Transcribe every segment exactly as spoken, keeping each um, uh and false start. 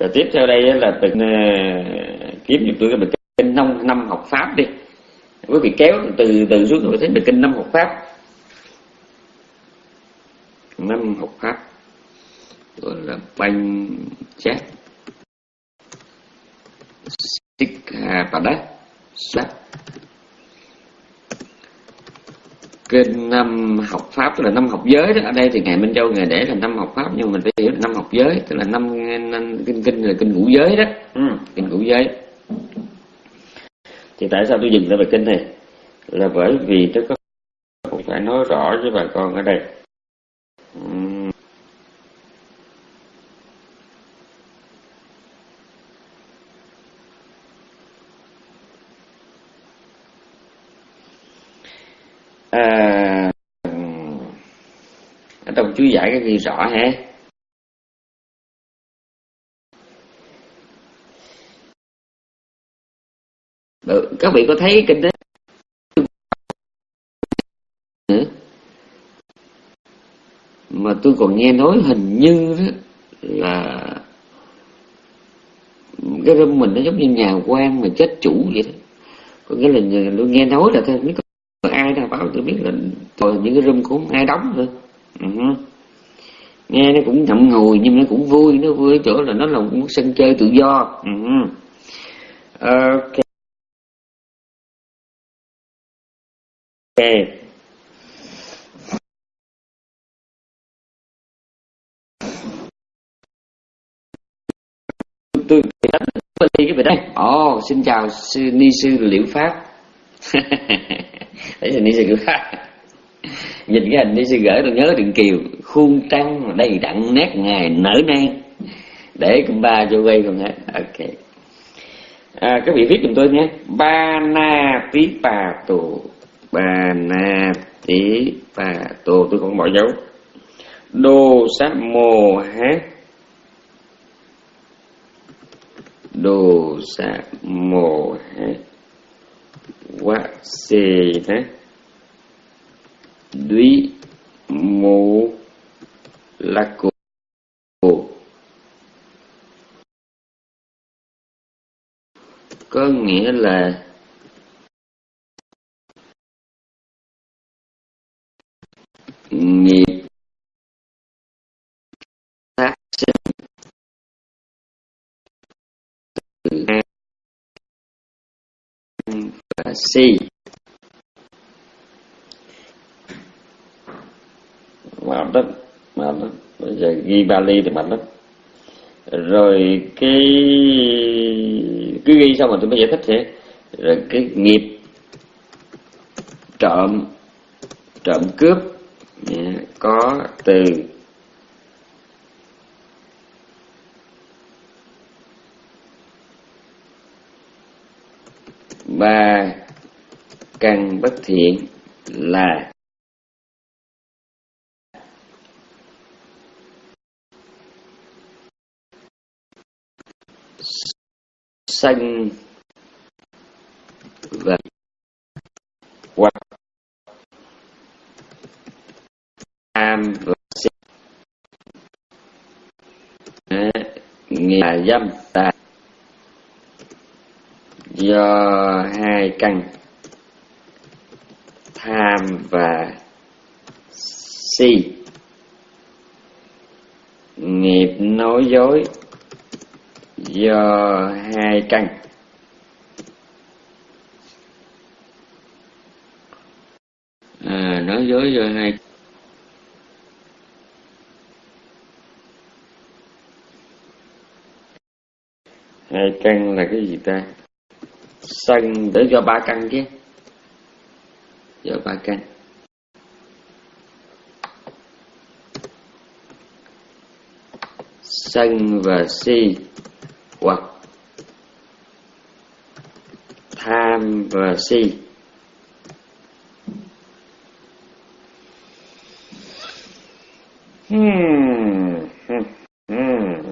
Rồi tiếp theo đây là từng uh, kiếm giùm tôi cái bài kinh năm năm học pháp đi. Quý vị kéo từ từ xuống rồi thấy bài kinh năm học pháp. Năm học pháp gọi là banh chát Sikha Pada Sát. Kinh năm học pháp tức là năm học giới đó. Ở đây thì ngài Minh Châu ngài để là năm học pháp, nhưng mà mình phải hiểu là năm học giới tức là năm, năm kinh kinh là kinh ngũ giới đó. Ừ, kinh ngũ giới. Thì tại sao tôi dừng lại bài kinh này là bởi vì tôi có phải nói rõ với bà con ở đây. Ừ. À, ở trong chú giải cái ghi rõ ha. Được, các vị có thấy kinh đó mà tôi còn nghe nói hình như đó là cái room mình nó giống như nhà quan mà chết chủ vậy đó. Có nghĩa là tôi nghe nói là tôi không biết có ai nào báo tôi biết là rồi những cái room cũng không ai đóng nữa. Uh-huh. Nghe nó cũng ngậm ngùi nhưng nó cũng vui, nó vui ở chỗ là nó là một sân chơi tự do. Uh-huh. Ok. Ok. Tôi đánh đi cái vị đây. Ồ, oh, xin chào sư ni sư Liễu Pháp. Đấy là ni sư Liễu Pháp. Nhìn cái hình ni sư gửi tôi nhớ Điện Kiều, khuôn trăng đầy đặn nét ngài nở nang. Để cùng ba cho quay còn hết. Ok. À, các vị viết giùm tôi nhé. Ba na tí bà tù. Ba na tí bà tù. Tôi không bỏ dấu. Đô sát mô hát. Đô sát mô hát. Quá xê hát. Duy mô la cô. Có nghĩa là nghiệp phát sinh từ an và si. Mạnh lắm, mạnh lắm. Bây giờ ghi Bali thì mạnh lắm. Rồi cái cứ ghi xong rồi tôi mới giải thích thế. Rồi cái nghiệp trộm, trộm cướp có từ ba căn bất thiện là sân và hoặc tham và si. Nghiệp là dâm tà do hai căn tham và si. Nghiệp nói dối do hai căn à, nói dối do hai hai căn là cái gì ta? Sân để do ba căn chứ, do ba căn. Sân và si hoặc tham và si. Hmm. Hmm. Hmm.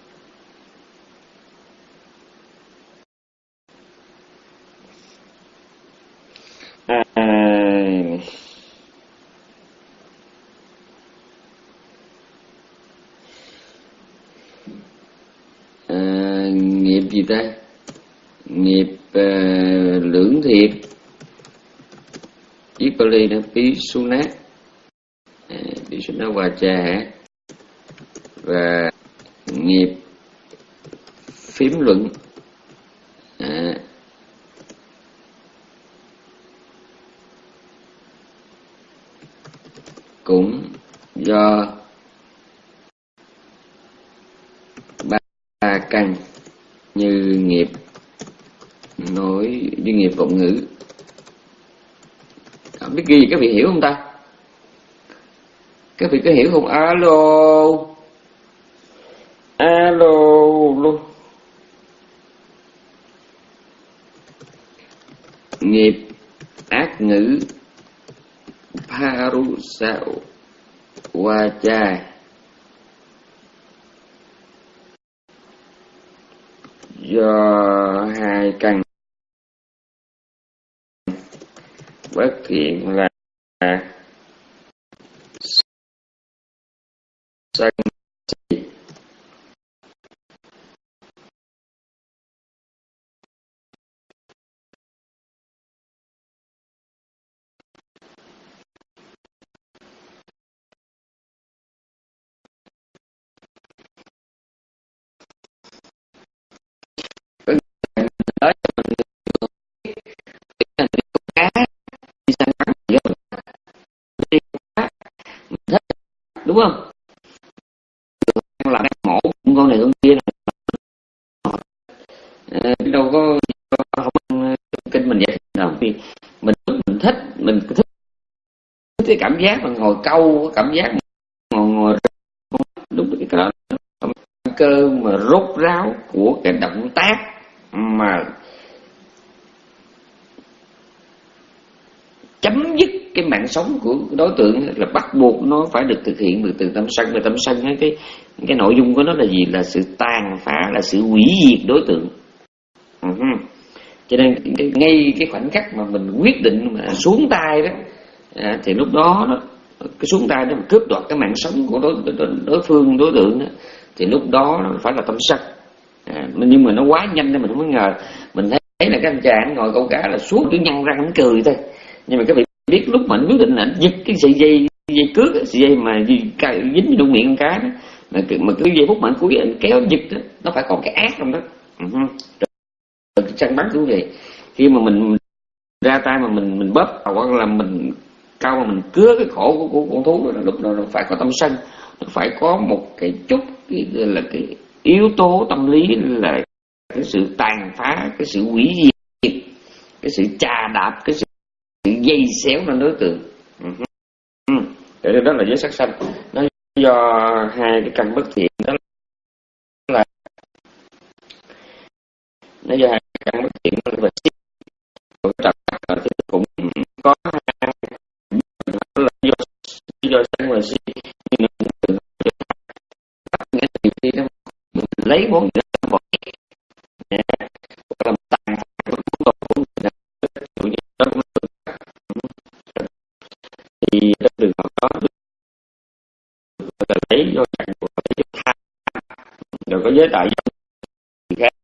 À, à, gì ta? Nghiệp uh, lưỡng thiệp, viết Pali đó, Pisuna, à, Pisuna Vacha hả? Và nghiệp phím luận, à, cũng do ba căn như nghiệp nói như nghiệp vọng ngữ. Không biết ghi các vị hiểu không ta? Các vị có hiểu không? Alo, alo luôn. Nghiệp ác ngữ Parusa Vacha do hai căn bất thiện là sân si, đó cá đi săn bắn gì đó, đúng không? Là đang mổ con này con kia này, à, đâu có không kinh mình vậy đâu. Thì mình mình thích mình thích cái cảm giác mà ngồi câu, cảm giác ngồi ngồi đúng cái đó, cơ mà rốt ráo của cái động tác mà chấm dứt cái mạng sống của đối tượng là bắt buộc nó phải được thực hiện được từ tâm sân. Và tâm sân ấy, cái cái nội dung của nó là gì? Là sự tàn phá, là sự hủy diệt đối tượng. Uh-huh. Cho nên cái, ngay cái khoảnh khắc mà mình quyết định mà xuống tay đó, à, thì lúc đó, đó cái xuống tay đó mà cướp đoạt cái mạng sống của đối, đối, đối phương đối tượng đó, thì lúc đó nó phải là tâm sân. À, nhưng mà nó quá nhanh nên mình không có ngờ. Mình thấy, thấy là cái anh chàng ngồi câu cá là suốt cứ nhăn răng cười thôi. Nhưng mà các vị biết lúc mà anh quyết định là anh giật cái sợi dây dây cước, sợi dây mà dính vô miệng con cá đó, mà cái, mà cái giây phút mà anh cuối anh kéo giật đó, nó phải còn cái ác trong đó. Uh-huh. Rồi săn bắn cũng vậy. Khi mà mình ra tay mà mình mình bóp hoặc là mình cao mà mình cứa cái cổ của, của con thú đó, lúc đó nó phải có tâm sân, nó phải có một cái chút cái là cái yếu tố tâm lý là cái sự tàn phá, cái sự hủy diệt, cái sự chà đạp, cái sự dây xéo lên đối tượng. Uh-huh. Đó, đó là giới sát sanh. Nó do hai cái căn bất thiện đó là nó do hai cái căn bất thiện đó là thì cũng có hai là do do sanh và si. Nhưng mà khi nó lấy bốn chữ bỏ làm tàn thì trong trường hợp đó là lấy do sanh của cái rồi có giới tại do khác.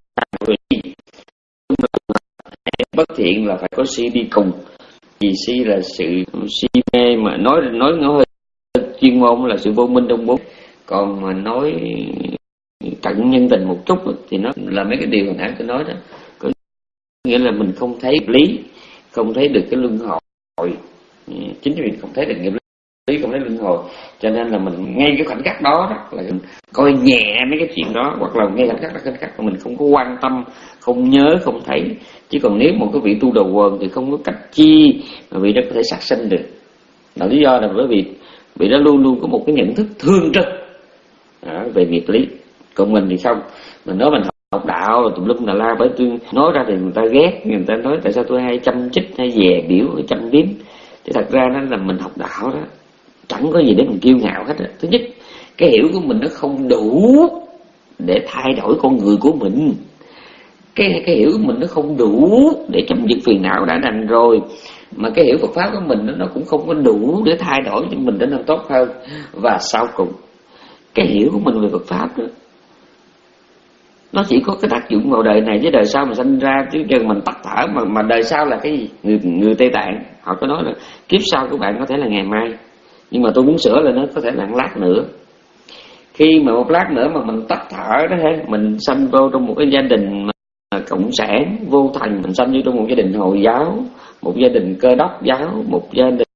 Bất thiện là phải có si đi cùng, vì si là sự si mê, mà nói nói nó hơi chuyên môn là sự vô minh trong bốn. Còn mà nói cận nhân tình một chút thì nó là mấy cái điều hồi nãy tôi nói đó, có nghĩa là mình không thấy lý, không thấy được cái luân hồi. Chính vì không thấy được nghiệp lý, không thấy luân hồi, cho nên là mình ngay cái khoảnh khắc đó, đó là mình coi nhẹ mấy cái chuyện đó, hoặc là ngay khoảnh khắc đó khoảnh khắc mà mình không có quan tâm, không nhớ, không thấy. Chứ còn nếu một cái vị tu đầu quần thì không có cách chi mà vị đó có thể sát sanh được. Là lý do là bởi vì vị đó luôn luôn có một cái nhận thức thương trực à, về nghiệp lý. Còn mình thì không, mình nói mình học, học đạo rồi tùm lum là la, bởi tôi nói ra thì người ta ghét, người ta nói tại sao tôi hay chăm chích, hay dè biểu, hay chăm biếm. Thì thật ra nó là mình học đạo đó, chẳng có gì để mình kiêu ngạo hết á. Thứ nhất, cái hiểu của mình nó không đủ để thay đổi con người của mình. Cái, cái hiểu của mình nó không đủ để chấm dứt phiền não đã đành rồi. Mà cái hiểu Phật Pháp của mình nó cũng không có đủ để thay đổi cho mình trở nên tốt hơn. Và sau cùng, cái hiểu của mình về Phật Pháp đó, Nó chỉ có cái tác dụng vào đời này, chứ đời sau mình sinh ra chứ cần mình tắt thở mà mà đời sau là cái gì? Người người Tây Tạng họ có nói là kiếp sau của bạn có thể là ngày mai, nhưng mà tôi muốn sửa là nó có thể là một lát nữa. Khi mà một lát nữa mà mình tắt thở đó ha, mình sanh vô trong một cái gia đình mà cộng sản vô thành, mình sanh vô trong một gia đình Hồi giáo, một gia đình Cơ Đốc giáo, một gia đình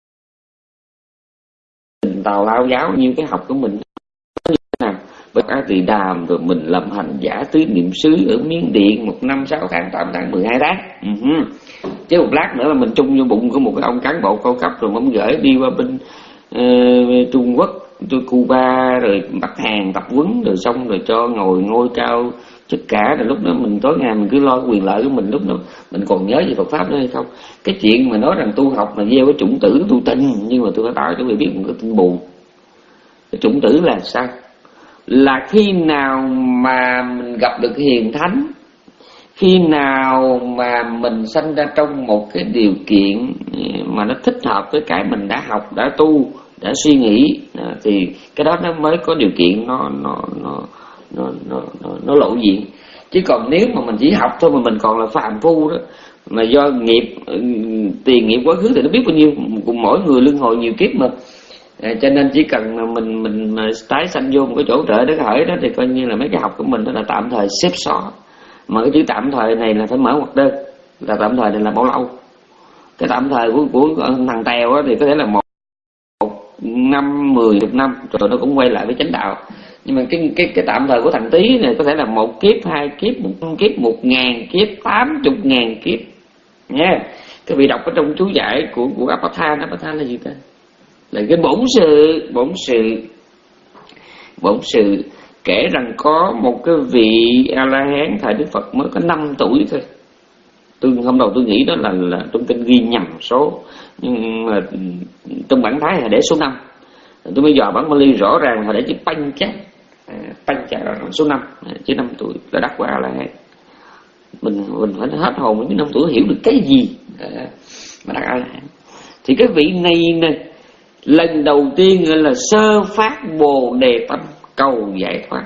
Tào Lao giáo, như cái học của mình như thế nào. Bởi A Tỳ Đàm rồi mình làm hành giả tứ niệm xứ ở Miến Điện một năm sáu tháng tám tháng mười hai tháng. Uh-huh. Chứ một lát nữa là mình chung vô bụng của một cái ông cán bộ cao cấp rồi ông gửi đi qua bên uh, Trung Quốc, tôi Cuba rồi Bắc Hàn tập huấn rồi xong rồi cho ngồi ngôi cao tất cả. Rồi lúc đó mình tối ngày mình cứ lo cái quyền lợi của mình, lúc đó mình còn nhớ về Phật pháp nữa hay không? Cái chuyện mà nói rằng tu học mà gieo cái chủng tử tu tin, nhưng mà tôi phải bảo cho quý vị biết một cái tin buồn. Cái chủng tử là sao? Là khi nào mà mình gặp được cái hiền thánh, khi nào mà mình sanh ra trong một cái điều kiện mà nó thích hợp với cái mình đã học, đã tu, đã suy nghĩ, thì cái đó nó mới có điều kiện nó nó nó nó nó nó, nó lộ diện. Chứ còn nếu mà mình chỉ học thôi mà mình còn là phàm phu đó, mà do nghiệp tiền nghiệp quá khứ thì nó biết bao nhiêu, cùng mỗi người luân hồi nhiều kiếp mà. À, cho nên chỉ cần mà mình mình mà tái sanh vô một cái chỗ trợ để khởi đó thì coi như là mấy cái học của mình đó là tạm thời xếp xó. Mà cái chữ tạm thời này là phải mở ngoặc đơn, là tạm thời này là bao lâu? Cái tạm thời của của thằng Tèo thì có thể là một, một năm, mười năm rồi nó cũng quay lại với chánh đạo. Nhưng mà cái cái cái tạm thời của thằng Tý này có thể là một kiếp, hai kiếp, một kiếp, một ngàn kiếp, tám chục ngàn kiếp nha. Các vị đọc ở trong chú giải của của Apathan, Apathan là gì ta? Là cái bổn sự, bổn sự, bổn sự kể rằng có một cái vị A La Hán thời Đức Phật mới có năm tuổi thôi. Tôi hôm đầu tôi nghĩ đó là là trong kinh ghi nhầm số, nhưng mà trong bản thái là để số năm. Tôi bây giờ bản Bali rõ ràng là để chữ Panh Chát, Panh Chát là số năm, chứ năm tuổi là đắc của A La Hán. Mình mình phải hết hồn với năm tuổi hiểu được cái gì mà đắc A La Hán. Thì cái vị này nè, lần đầu tiên gọi là sơ phát Bồ Đề tâm cầu giải thoát.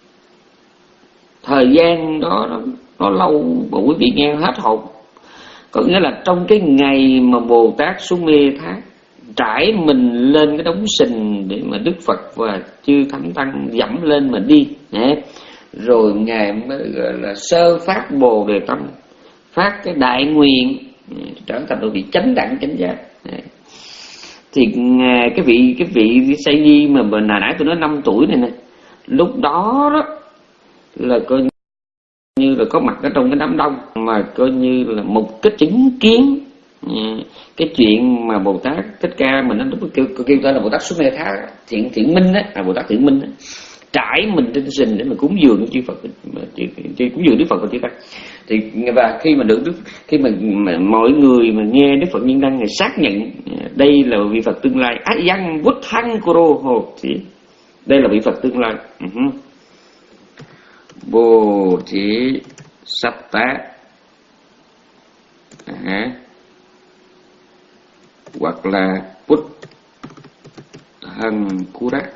Thời gian đó nó, nó lâu mà quý vị nghe hết hồn. Có nghĩa là trong cái ngày mà Bồ Tát xuống Mê Thát trải mình lên cái đống sình để mà Đức Phật và chư Thánh Tăng dẫm lên mà đi, rồi Ngài mới gọi là sơ phát Bồ Đề tâm, phát cái đại nguyện trở thành một vị chánh đẳng chánh giác. Thì cái vị cái vị Say Di mà hồi nãy tôi nói năm tuổi này nè, lúc đó đó là coi như là có mặt ở trong cái đám đông, mà coi như là một cái chứng kiến cái chuyện mà Bồ Tát Thích Ca mình nó kêu kêu tên là Bồ Tát Xuất Mê Thát thiện thiện minh á, là Bồ Tát thiện minh á, trải mình trên sình để mà cúng dường chư Phật, cúng dường Đức Phật và chư Tăng. Thì và khi mà được Đức, khi mà, mà mọi người mà nghe Đức Phật Nhiên Đăng này xác nhận đây là vị Phật tương lai, á văn vút thăng cô hồ, thì đây là vị Phật tương lai. Uh-huh. Bồ Thị Sắp Tá, uh-huh. hoặc là Bút Hằng Cú Rác.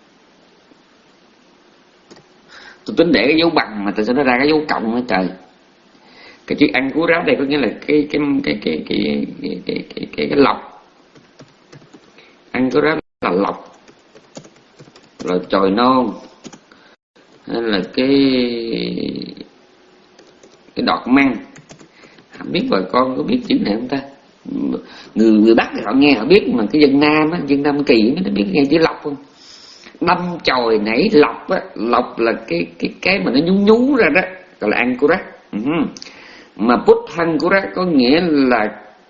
Tôi tính để cái dấu bằng mà tại sao nó ra cái dấu cộng hết trời. Cái chữ ăn cú ráo đây có nghĩa là cái cái cái cái cái cái cái cái, cái, cái, cái lọc. Ăn cú ráo là lọc, là chồi non, hay là cái cái đọt măng. Không biết bà con có biết chữ này không ta? Người người Bắc thì họ nghe họ biết, mà cái dân Nam á, dân Nam Kỳ nó biết nghe chữ lọc không? Đâm chồi nảy lọc á, lọc là cái cái cái mà nó nhú nhú ra đó, gọi là ăn cú rác. Uh-huh. Mà Bút Hăng cú rác có nghĩa là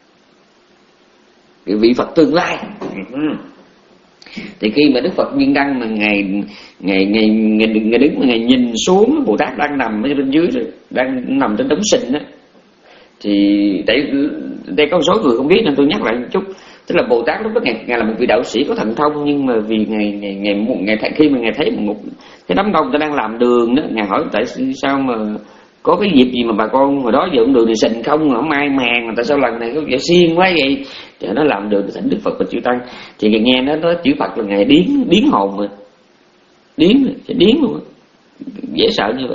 cái vị Phật tương lai. Uh-huh. Thì khi mà Đức Phật Nhiên Đăng mà ngày ngày ngày ngày, ngày đứng mà ngày nhìn xuống Bồ Tát đang nằm ở bên dưới rồi, đang nằm trên đống sình á, thì tại đây có một số người không biết nên tôi nhắc lại một chút. Tức là Bồ Tát lúc đó ngài, ngài là một vị đạo sĩ có thần thông, nhưng mà vì ngày ngày ngày ngày, ngày khi mà ngài thấy một cái đám đông ta đang làm đường đó, ngài hỏi tại sao mà có cái dịp gì mà bà con hồi đó dựng đường thì sình không, không ai màng, mà tại sao lần này có vẻ xiên quá vậy? Thì nó làm đường thì thỉnh Đức Phật và chư Tăng. Thì ngài nghe nó nói chữ Phật là ngài điếng điếng hồn mà, điếng sẽ điếng luôn, dễ sợ như vậy.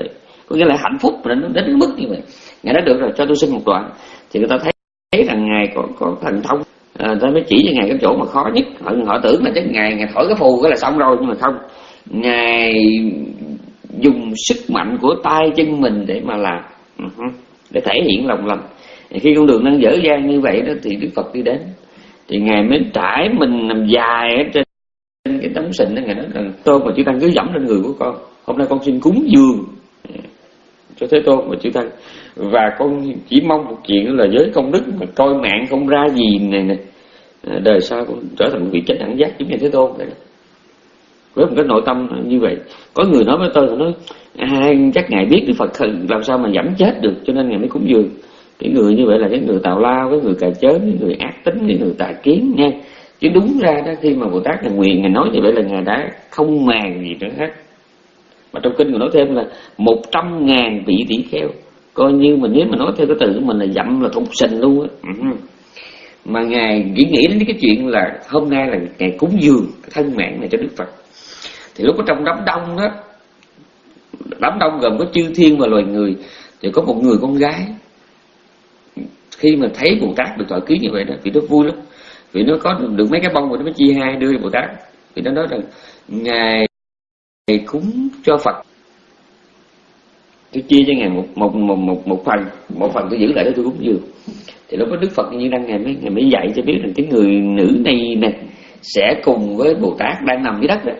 có nghĩa là hạnh phúc mà nó đến cái mức như vậy. Ngài nói được rồi, cho tôi xin một đoạn. Thì người ta thấy, thấy rằng ngài có có thần thông, à, ta mới chỉ cho ngài cái chỗ mà khó nhất. Họ, họ tưởng là chắc ngài ngài thổi cái phù cái là xong rồi, nhưng mà không. Ngài dùng sức mạnh của tay chân mình để mà làm, uh-huh, để thể hiện lòng lành. Khi con đường đang dở dang như vậy đó thì Đức Phật đi đến, thì ngài mới trải mình nằm dài ở trên cái tấm sình đó. Ngài nói rằng Tôn và chư Tăng cứ dẫm lên người của con, hôm nay con xin cúng dường cho Thế Tôn và chư Tăng, và con chỉ mong một chuyện là với công đức mà trôi mạng không ra gì này nè, đời sau con trở thành một vị chánh đẳng giác giống như Thế Tôn này. Với một cái nội tâm như vậy. Có người nói với tôi, nói à, chắc ngài biết Đức Phật làm sao mà dẫm chết được, cho nên ngài mới cúng dường. Cái người như vậy là cái người tào lao, cái người cà chớn, cái người ác tính, cái người tà kiến nha. Chứ đúng ra đó, khi mà Bồ Tát ngài nguyện, ngài nói như vậy là ngài đã không màng gì nữa hết. Mà trong kinh người nói thêm là một trăm ngàn vị tỷ kheo, coi như mà nếu mà nói theo cái từ của mình là dặm là thục sình luôn á. Ừ. Mà ngài chỉ nghĩ đến cái chuyện là hôm nay là ngày cúng dường cái thân mạng này cho Đức Phật. Thì lúc ở trong đám đông đó, đám đông gồm có chư thiên và loài người, thì có một người con gái. Khi mà thấy Bồ Tát được thọ ký như vậy đó, vì nó vui lắm, vì nó có được mấy cái bông rồi nó mới chia hai đưa cho Bồ Tát. Vì nó nói rằng ngài cúng cho Phật, tôi chia cho ngài một một một một một phần, một phần tôi giữ lại để tôi cúng dường. Thì lúc đó Đức Phật như đang ngài mới ngài mới dạy cho biết rằng cái người nữ này nè sẽ cùng với Bồ Tát đang nằm dưới đất đó,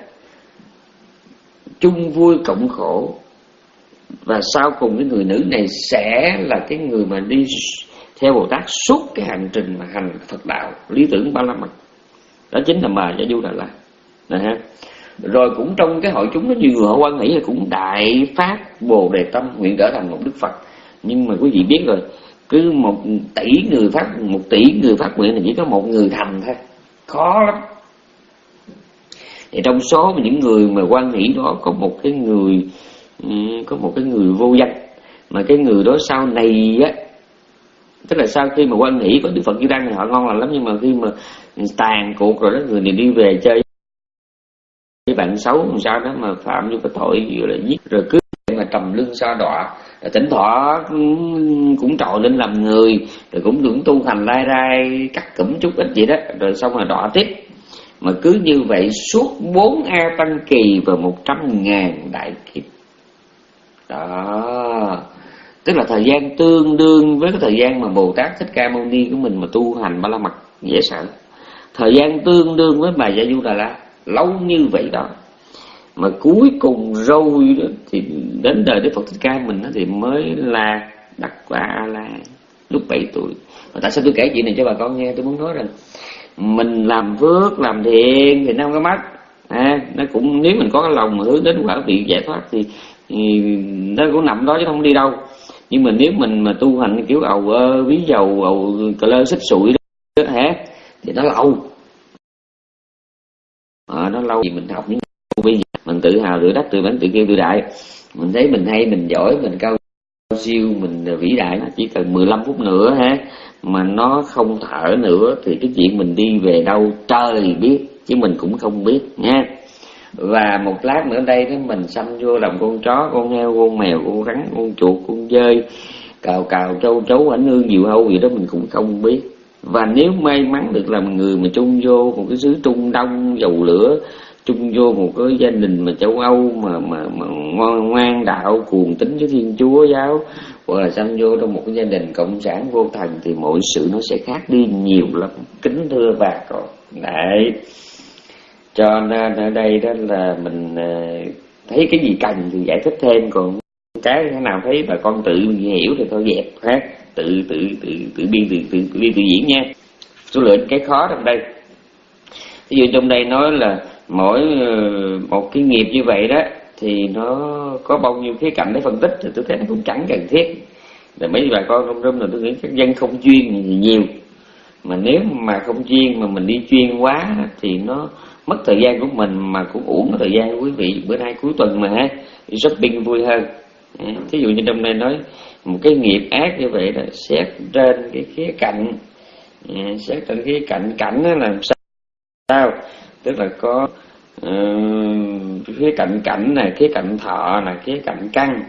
chung vui cộng khổ, và sau cùng cái người nữ này sẽ là cái người mà đi theo Bồ Tát suốt cái hành trình mà hành Phật đạo lý tưởng ba la mật. Đó chính là Bà Gia Du Đà La nè ha. Rồi cũng trong cái hội chúng đó, nhiều người họ quan nghĩ là cũng đại phát Bồ Đề tâm, nguyện trở thành một Đức Phật. Nhưng mà quý vị biết rồi, cứ một tỷ người phát một tỷ người phát nguyện là chỉ có một người thành thôi, khó lắm. Thì trong số mà những người mà quan nghĩ đó có một cái người có một cái người vô danh, mà cái người đó sau này á, tức là sau khi mà quan nghĩ có Đức Phật Như Đăng thì họ ngon lành lắm, nhưng mà khi mà tàn cuộc rồi đó, người này đi về chơi với bạn xấu làm sao đó mà phạm vô cái tội vừa là giết, rồi cứ mà trầm lưng sa đọa, rồi thỉnh thoảng cũng trội lên làm người, rồi cũng cũng tu thành lai rai cắt cụm chút ít vậy đó, rồi xong rồi đọa tiếp. Mà cứ như vậy suốt bốn A Tăng Kỳ và một trăm ngàn đại kiếp. Đó, tức là thời gian tương đương với cái thời gian mà Bồ Tát Thích Ca Mâu Ni của mình mà tu hành ba la mật dễ sợ. Thời gian tương đương với Bà Gia Du Đà La, lâu như vậy đó. Mà cuối cùng rồi đó, thì đến đời Đức Phật Thích Ca mình đó, thì mới là Đắc Quả A La lúc bảy tuổi. Mà tại sao tôi kể chuyện này cho bà con nghe? Tôi muốn nói rằng mình làm phước, làm thiện thì nó không có mất. À, nó cũng nếu mình có cái lòng mà hướng đến quả vị giải thoát thì, thì nó cũng nằm đó chứ không đi đâu. Nhưng mà nếu mình mà tu hành kiểu ầu ơ, ví dầu, ầu cờ lơ xích sụi đó hả, thì nó lâu. À, nó lâu vì mình học những bây giờ mình tự hào, tự đắc, tự bản, tự kêu, tự đại. Mình thấy mình hay, mình giỏi, mình cao siêu, mình vĩ đại. Chỉ cần mười lăm phút nữa ha, mà nó không thở nữa thì cái chuyện mình đi về đâu trời biết, chứ mình cũng không biết nha. Và một lát nữa đây đó, mình xăm vô làm con chó, con heo, con mèo, con rắn, con chuột, con dơi, cào cào, trâu trấu, ảnh hương, diều hâu gì đó mình cũng không biết. Và nếu may mắn được làm người mà chung vô một cái xứ Trung Đông dầu lửa, chung vô một cái gia đình mà châu Âu mà mà, mà ngoan, ngoan đạo cuồng tín với Thiên Chúa giáo, hoặc là xăm vô trong một cái gia đình cộng sản vô thần, thì mọi sự nó sẽ khác đi nhiều lắm, kính thưa bà con. Đấy, cho nên ở đây đó là mình thấy cái gì cần thì giải thích thêm, còn cái nào thấy bà con tự hiểu thì thôi dẹp ha, tự tự tự tự biên tự tự tự biên tự diễn nha. Số lượng cái khó trong đây, ví dụ trong đây nói là mỗi một cái nghiệp như vậy đó thì nó có bao nhiêu khía cạnh để phân tích, thì tôi thấy nó cũng chẳng cần thiết. Rồi mấy bà con trong rung là tôi nghĩ các dân không chuyên thì nhiều, mà nếu mà không chuyên mà mình đi chuyên quá thì nó mất thời gian của mình, mà cũng uổng thời gian của quý vị. Bữa nay cuối tuần mà ha, đi shopping vui hơn. Thí dụ như trong đây nói một cái nghiệp ác như vậy là xét trên cái khía cạnh, xét trên khía cạnh cảnh nó làm sao, tức là có uh, khía cạnh cảnh này, khía cạnh thọ này, khía cạnh căn,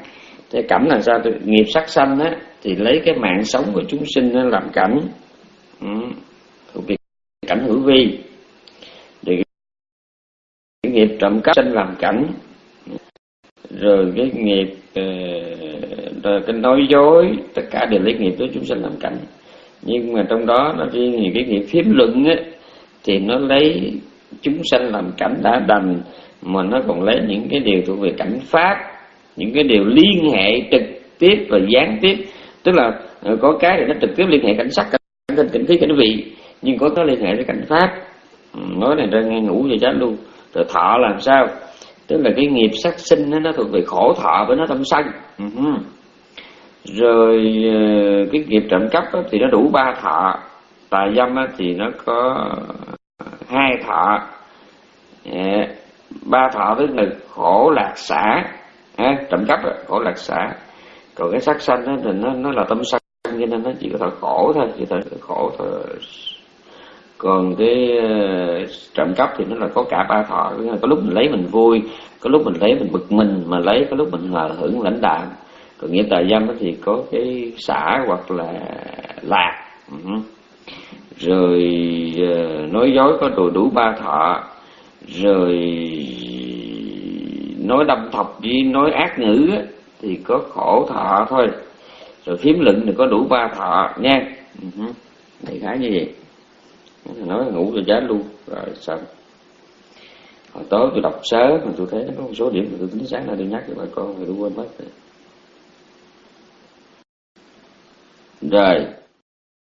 Thế cảnh là sao? Nghiệp sát sanh á thì lấy cái mạng sống của chúng sinh làm cảnh, ừ. thuộc về cảnh hữu vi. Thì cái nghiệp trộm cắp sanh làm cảnh, rồi cái nghiệp rồi cái nói dối, tất cả đều lấy nghiệp của chúng sinh làm cảnh. Nhưng mà trong đó nó riêng cái nghiệp phiếm luận á thì nó lấy chúng sanh làm cảnh đã đành, mà nó còn lấy những cái điều thuộc về cảnh pháp, những cái điều liên hệ trực tiếp và gián tiếp. Tức là có cái thì nó trực tiếp liên hệ cảnh sắc, cảnh tinh, cảnh khí, cảnh vị, nhưng có cái liên hệ với cảnh pháp. Nói này ra nghe ngủ vậy chết luôn. Rồi thọ làm sao? Tức là cái nghiệp sát sinh đó, nó thuộc về khổ thọ với nó tâm sân. Uh-huh. Rồi cái nghiệp trộm cắp đó, thì nó đủ ba thọ. Tà dâm đó, thì nó có hai thọ. Yeah. Ba thọ tức là khổ lạc xả. À, trộm cắp đó, khổ lạc xả. Còn cái sát sanh đó, thì nó, nó là tâm sân, cho nên nó chỉ có thọ khổ thôi, chỉ thọ khổ thôi. Còn cái uh, trộm cắp thì nó là có cả ba thọ. Có lúc mình lấy mình vui, có lúc mình lấy mình bực mình, mà lấy có lúc mình hờ hững lãnh đạm. Còn nghĩa tà dâm thì có cái xả hoặc là lạc. Uh-huh. Rồi uh, nói dối có đủ đủ ba thọ. Rồi nói đâm thọc với nói ác ngữ á, thì có khổ thọ thôi. Rồi phiếm luận thì có đủ ba thọ nha. Uh-huh. Đại khái như vậy. Nói ngủ cho chết luôn. Rồi xong. Hồi tối tôi đọc sớ mà tôi thấy nó có một số điểm mà tôi tính sáng là tôi nhắc cho bà con, rồi tôi quên mất rồi. Rồi